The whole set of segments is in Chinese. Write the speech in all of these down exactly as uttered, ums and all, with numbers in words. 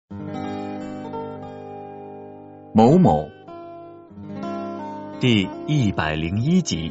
某某第一百零一集。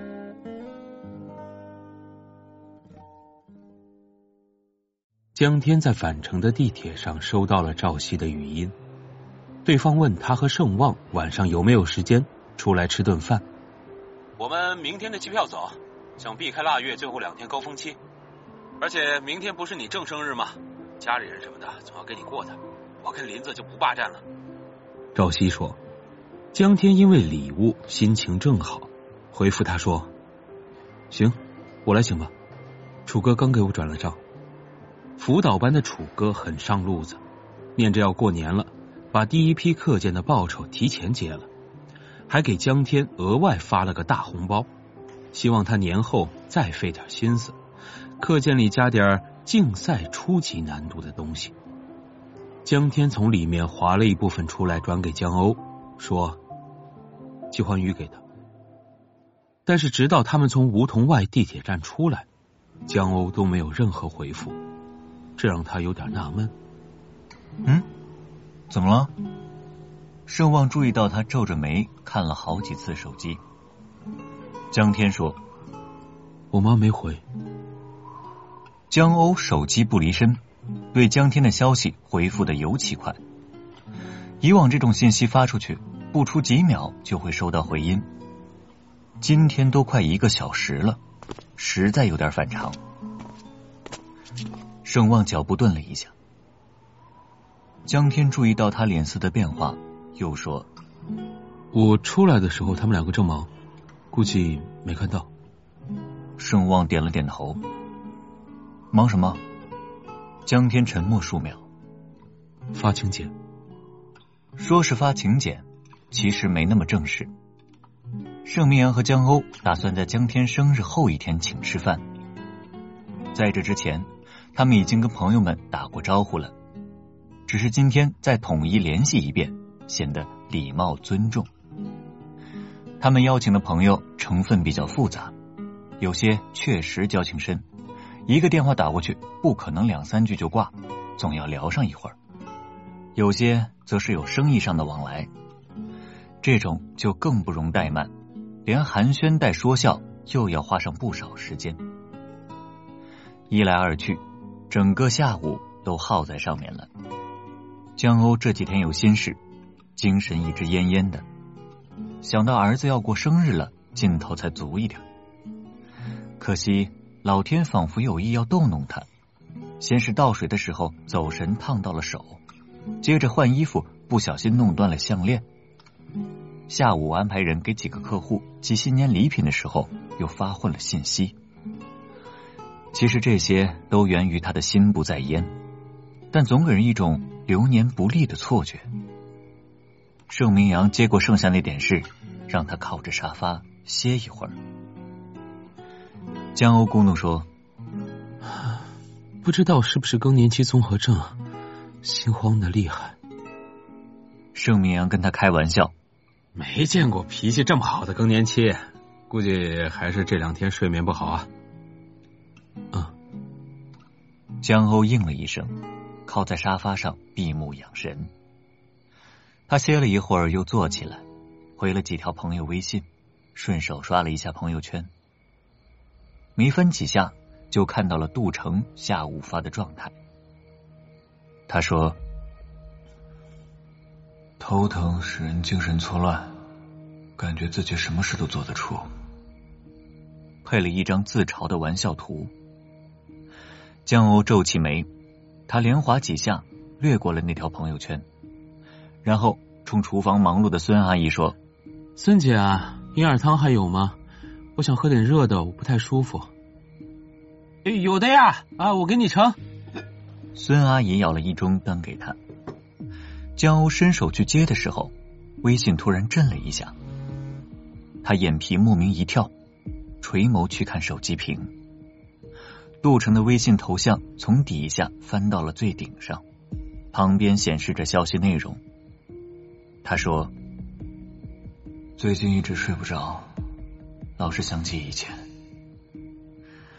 江天在返程的地铁上收到了赵熙的语音，对方问他和盛旺晚上有没有时间出来吃顿饭。 我们明天的机票走，想避开腊月最后两天高峰期，而且明天不是你正生日吗？家里人什么的总要跟你过的，我跟林子就不霸占了。 赵熙说，江天因为礼物心情正好，回复他说，行，我来请吧，楚哥刚给我转了账。辅导班的楚哥很上路子，念着要过年了，把第一批课件的报酬提前结了，还给江天额外发了个大红包，希望他年后再费点心思，课件里加点竞赛初级难度的东西。江天从里面划了一部分出来转给江欧，说季欢宇给的。但是直到他们从梧桐外地铁站出来，江欧都没有任何回复，这让他有点纳闷。 嗯，怎么了？盛旺注意到他皱着眉看了好几次手机。江天说， 我妈没回。 江欧手机不离身，对江天的消息回复的尤其快。以往这种信息发出去不出几秒就会收到回音，今天都快一个小时了，实在有点反常。盛旺脚步顿了一下，江天注意到他脸色的变化，又说， 我出来的时候他们两个正忙，估计没看到。 盛旺点了点头。忙什么？江天沉默数秒。 发请柬。 说是发请柬，其实没那么正式。盛明阳和江欧打算在江天生日后一天请吃饭，在这之前他们已经跟朋友们打过招呼了，只是今天再统一联系一遍，显得礼貌尊重。他们邀请的朋友成分比较复杂，有些确实交情深，一个电话打过去不可能两三句就挂，总要聊上一会儿。有些则是有生意上的往来，这种就更不容怠慢，连寒暄带说笑又要花上不少时间。一来二去，整个下午都耗在上面了。江欧这几天有心事，精神一直恹恹的，想到儿子要过生日了，劲头才足一点。可惜老天仿佛有意要逗弄他，先是倒水的时候走神烫到了手，接着换衣服不小心弄断了项链，下午安排人给几个客户寄新年礼品的时候又发混了信息。其实这些都源于他的心不在焉，但总给人一种流年不利的错觉。盛明阳接过剩下那点事，让他靠着沙发歇一会儿。江欧咕哝说， 不知道是不是更年期综合症，心慌的厉害。 盛明阳跟他开玩笑， 没见过脾气这么好的更年期，估计还是这两天睡眠不好啊。 嗯。 江欧应了一声，靠在沙发上闭目养神。他歇了一会儿又坐起来，回了几条朋友微信，顺手刷了一下朋友圈。没翻几下就看到了杜成下午发的状态。他说，头疼使人精神错乱，感觉自己什么事都做得出，配了一张自嘲的玩笑图。江欧皱起眉，他连划几下掠过了那条朋友圈，然后冲厨房忙碌的孙阿姨说， 孙姐啊，银耳汤还有吗？我想喝点热的，我不太舒服。 有的呀，啊，我给你盛。 孙阿姨舀了一盅端给他。江欧伸手去接的时候，微信突然震了一下，他眼皮莫名一跳，垂眸去看手机屏。杜成的微信头像从底下翻到了最顶上，旁边显示着消息内容。他说，最近一直睡不着，老是想起以前，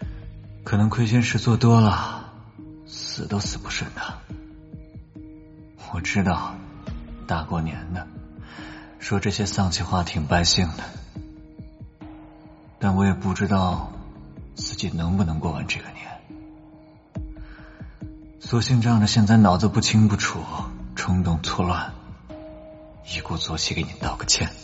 可能亏心事做多了，死都死不顺的。 我知道大过年的说这些丧气话挺败兴的，但我也不知道自己能不能过完这个年。索性仗着现在脑子不清不楚，冲动错乱，一鼓作气给你道个歉。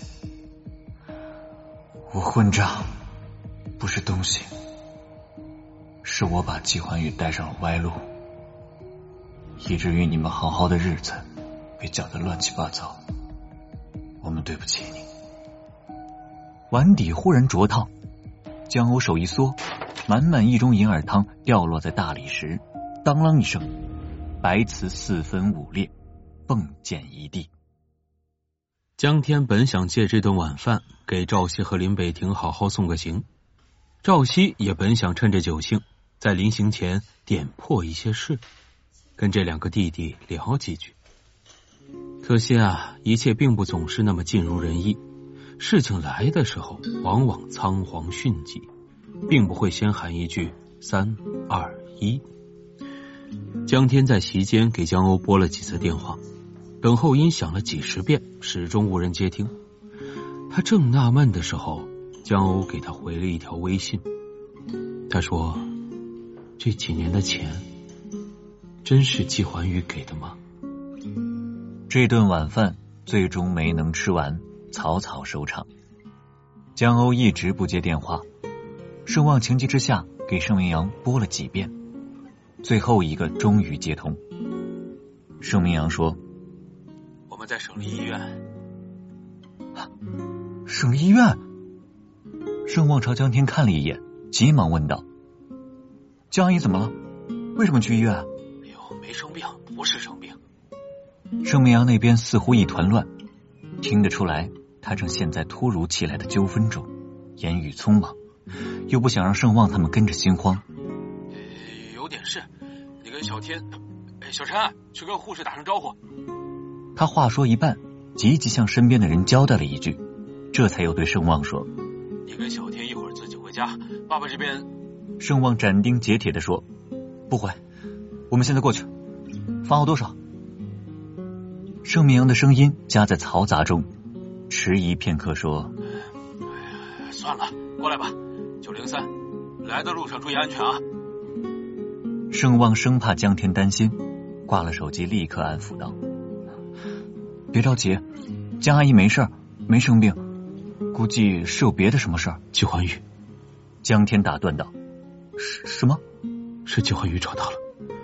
我混账不是东西，是我把季欢宇带上了歪路，以至于你们好好的日子被搅得乱七八糟。我们对不起你。碗底忽然灼烫，江鸥手一缩，满满一盅银耳汤掉落在大理石，当啷一声，白瓷四分五裂，迸溅一地。 江天本想借这顿晚饭给赵熙和林北亭好好送个行，赵熙也本想趁着酒兴在临行前点破一些事，跟这两个弟弟聊几句。可惜啊，一切并不总是那么尽如人意，事情来的时候往往仓皇迅疾，并不会先喊一句三二一。江天在席间给江鸥拨了几次电话，等候音响了几十遍，始终无人接听。他正纳闷的时候，江鸥给他回了一条微信。他说，这几年的钱真是季欢宇给的吗？ 这顿晚饭最终没能吃完，草草收场。江鸥一直不接电话，盛望情急之下给盛明阳拨了几遍，最后一个终于接通。盛明阳说， 我们在省立医院。 啊，省立医院？盛望朝江天看了一眼，急忙问道，江阿姨怎么了？为什么去医院？ 哎呦，没生病，不是生病。 盛明阳那边似乎一团乱，听得出来他正陷在突如其来的纠纷中，言语匆忙，又不想让盛望他们跟着心慌。 呃，有点事，你跟小天、小陈去跟护士打声招呼。 他话说一半，急急向身边的人交代了一句，这才又对盛望说， 你跟小天一会儿自己回家，爸爸这边。 盛望斩钉截铁地说，不回，我们现在过去。房号多少？盛明阳的声音夹在嘈杂中，迟疑片刻说， 算了，过来吧，九零三，来的路上注意安全啊。 盛望生怕江天担心，挂了手机立刻安抚道，别着急，江阿姨没事，没生病，估计是有别的什么事儿。 季欢宇。 江天打断道，什什么？ 是季欢宇找到了。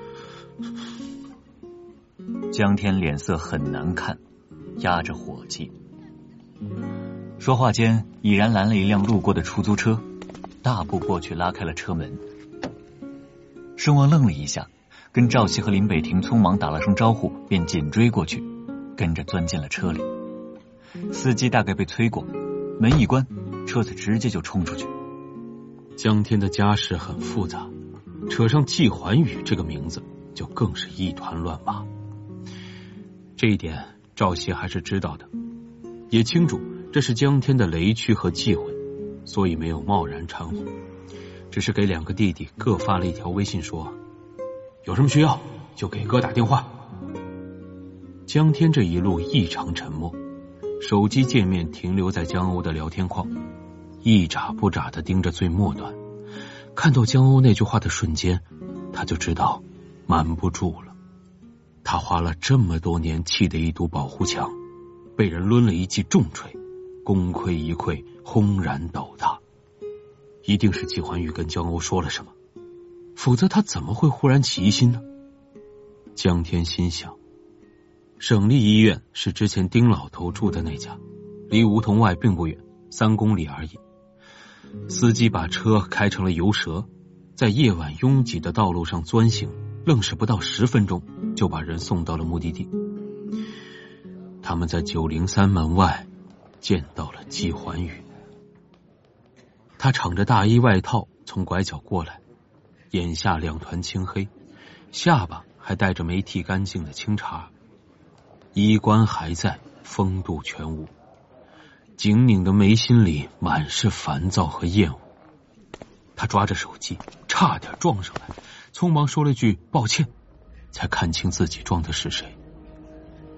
江天脸色很难看，压着火气。说话间已然拦了一辆路过的出租车，大步过去拉开了车门。盛望愣了一下，跟赵熙和林北亭匆忙打了声招呼，便紧追过去，跟着钻进了车里。司机大概被催过，门一关，车子直接就冲出去。 江天的家世很复杂，扯上季欢宇这个名字就更是一团乱麻。这一点赵熙还是知道的，也清楚这是江天的雷区和忌讳，所以没有贸然掺和，只是给两个弟弟各发了一条微信说，有什么需要就给哥打电话。江天这一路异常沉默，手机界面停留在江鸥的聊天框，一眨不眨地盯着最末端。看到江鸥那句话的瞬间，他就知道瞒不住了。他花了这么多年砌的一堵保护墙，被人抡了一记重锤，功亏一篑，轰然倒塌。一定是季欢宇跟江鸥说了什么，否则他怎么会忽然起疑心呢？江天心想，省立医院是之前丁老头住的那家，离梧桐外并不远，三公里而已。司机把车开成了油蛇，在夜晚拥挤的道路上钻行，愣是不到十分钟就把人送到了目的地。他们在九零三门外见到了季欢宇，他敞着大衣外套从拐角过来，眼下两团青黑，下巴还带着没剃干净的青茬，衣冠还在，风度全无，紧拧的眉心里满是烦躁和厌恶。他抓着手机差点撞上来，匆忙说了句抱歉，才看清自己撞的是谁。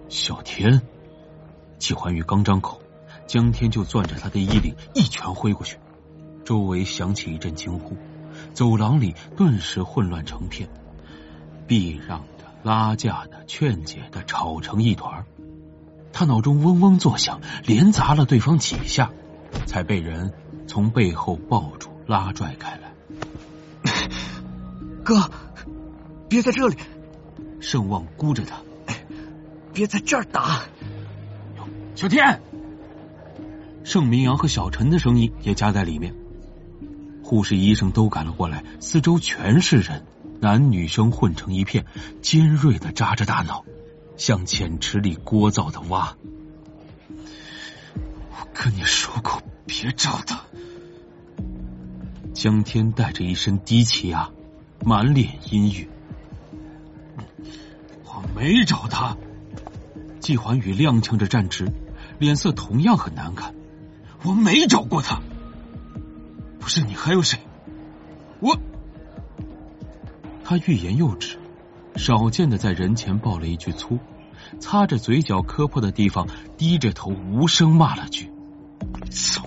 小天！季环宇刚张口，江天就攥着他的衣领一拳挥过去，周围响起一阵惊呼，走廊里顿时混乱成片，避让的、拉架的、劝解的吵成一团。他脑中嗡嗡作响，连砸了对方几下，才被人从背后抱住拉拽开来。 哥，别在这里！ 盛旺箍着他， 别在这儿打！ 小天！盛明阳和小陈的声音也夹在里面。护士、医生都赶了过来，四周全是人，男女生混成一片，尖锐的扎着大脑，像浅池里聒噪的蛙。我跟你说过，别找他。江天带着一身低气压，满脸阴郁。我没找他。季环宇踉跄着站直，脸色同样很难看。我没找过他。不是你还有谁？我……他欲言又止，少见的在人前爆了一句粗，擦着嘴角磕破的地方，低着头无声骂了句：“操！”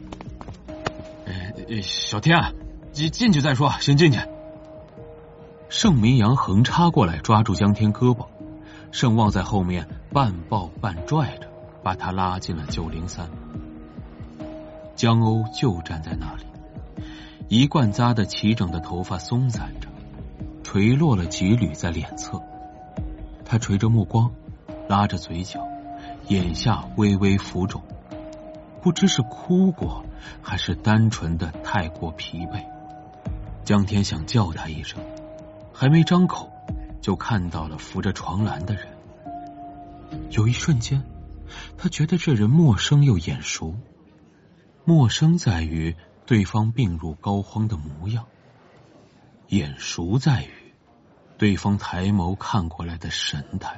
呃，小天啊，进进去再说，先进去。盛明阳横插过来，抓住江天胳膊，盛旺在后面半抱半拽着，把他拉进了九零三。江欧就站在那里，一贯扎的齐整的头发松散着，垂落了几缕在脸侧。他垂着目光，拉着嘴角，眼下微微浮肿，不知是哭过还是单纯的太过疲惫。江天想叫他一声，还没张口，就看到了扶着床栏的人。有一瞬间，他觉得这人陌生又眼熟。陌生在于对方病入膏肓的模样，眼熟在于对方抬眸看过来的神态。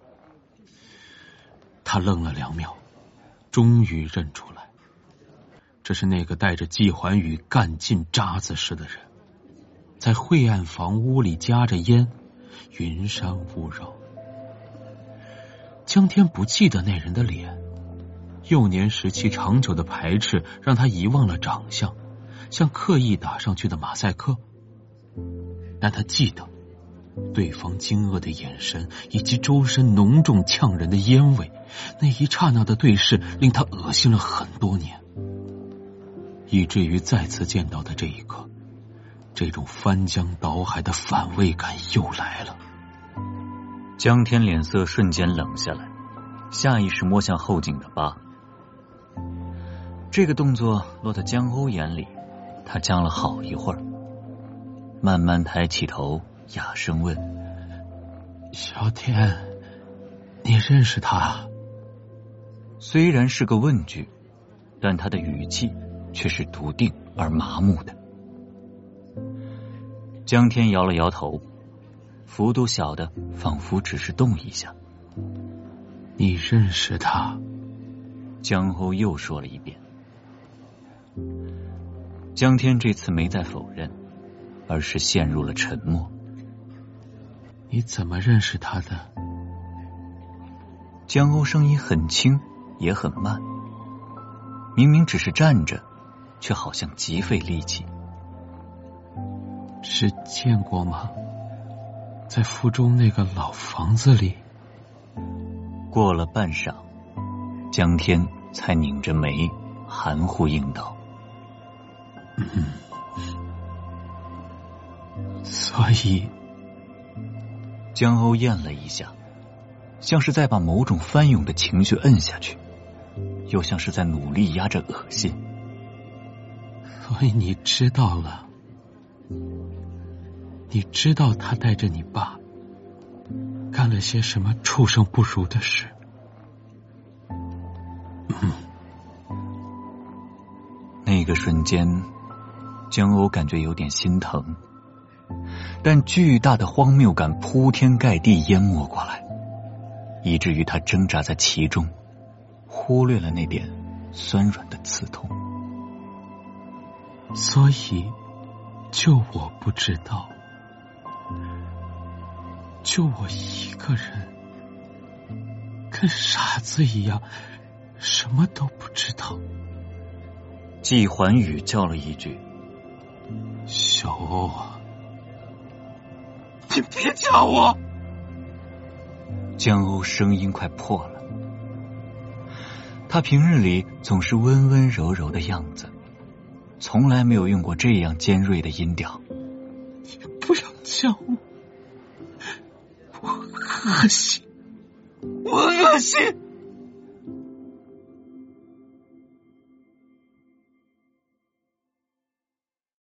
他愣了两秒，终于认出来，这是那个带着季环宇干尽渣子似的人，在晦暗房屋里夹着烟，云山雾绕。江天不记得那人的脸，幼年时期长久的排斥让他遗忘了长相，像刻意打上去的马赛克。但他记得对方惊愕的眼神以及周身浓重呛人的烟味，那一刹那的对视令他恶心了很多年，以至于再次见到的这一刻，这种翻江倒海的反胃感又来了。 江天脸色瞬间冷下来，下意识摸向后颈的疤。这个动作落在江欧眼里，他僵了好一会儿，慢慢抬起头，哑声问：“ 小天，你认识他？” 虽然是个问句，但他的语气却是笃定而麻木的。江天摇了摇头，幅度小的仿佛只是动一下。 你认识他？ 江欧又说了一遍。江天这次没再否认，而是陷入了沉默。 你怎么认识他的？ 江欧声音很轻也很慢，明明只是站着，却好像极费力气。 是见过吗？在附中那个老房子里。 过了半晌，江天才拧着眉含糊应道：“ 嗯，所以。” 江欧咽了一下，像是在把某种翻涌的情绪摁下去，又像是在努力压着恶心。 所以你知道了，你知道他带着你爸干了些什么畜生不如的事。 嗯，那个瞬间，江欧感觉有点心疼，但巨大的荒谬感铺天盖地淹没过来，以至于他挣扎在其中，忽略了那点酸软的刺痛。 所以，就我不知道，就我一个人跟傻子一样，什么都不知道。 季环宇叫了一句：“ 小欧啊， 你别叫我！” 江欧声音快破了。他平日里总是温温柔柔的样子，从来没有用过这样尖锐的音调。 你不要叫我，我恶心， 我恶心。